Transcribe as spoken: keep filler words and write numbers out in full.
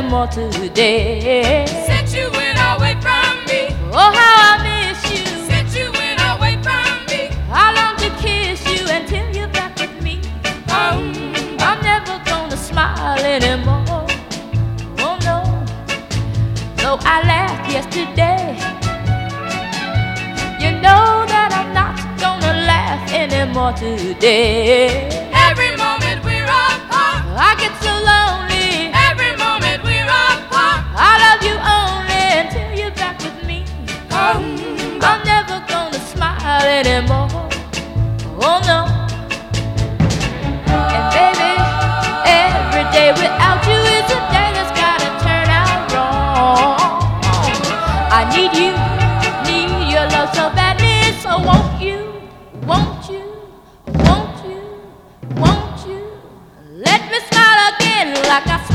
anymore today. Since you went away from me, Oh, how I miss you. since you went away from me, I long to kiss you until you're back with me. um, I'm never gonna smile anymore. Oh no. Though I laughed yesterday, you know that I'm not gonna laugh anymore today. every moment we're apart, I get so lonely. every moment we're apart, I love you only until you're back with me. um, I'm never gonna smile anymore. Oh no. And baby, every day without you is a day that's gotta turn out wrong. I need you, need your love so badly. So won't you, won't you, won't you, won't you let me smile again like I smiled